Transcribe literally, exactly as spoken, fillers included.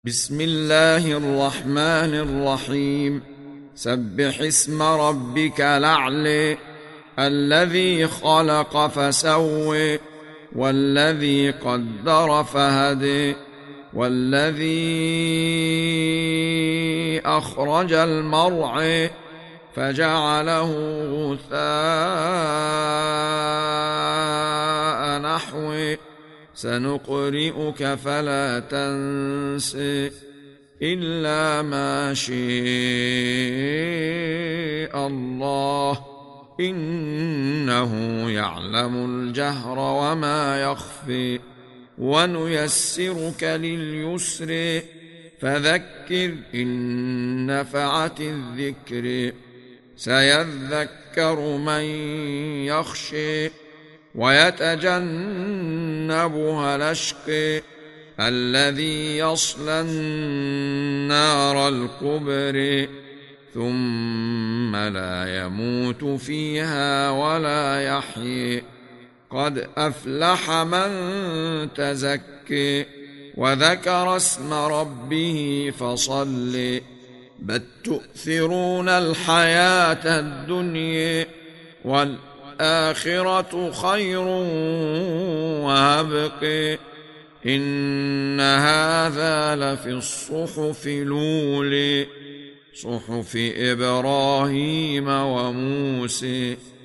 بسم الله الرحمن الرحيم. سبح اسم ربك الأعلى الذي خلق فسوى والذي قدر فهدى والذي أخرج المرعى فجعله غثاء نحوه سنقرئك فلا تنسى إلا ما شاء الله إنه يعلم الجهر وما يخفي ونيسرك لليسر فذكر إن نفعت الذكر سيذكر من يخشى ويتجنبها الأشقى الذي يصلى النار الكبرى ثم لا يموت فيها ولا يحيى قد أفلح من تزكى وذكر اسم ربه فصلى بل تؤثرون الحياة الدنيا والآخرة خير وأبقى إن هذا لفي الصحف الأولى صحف إبراهيم وموسى.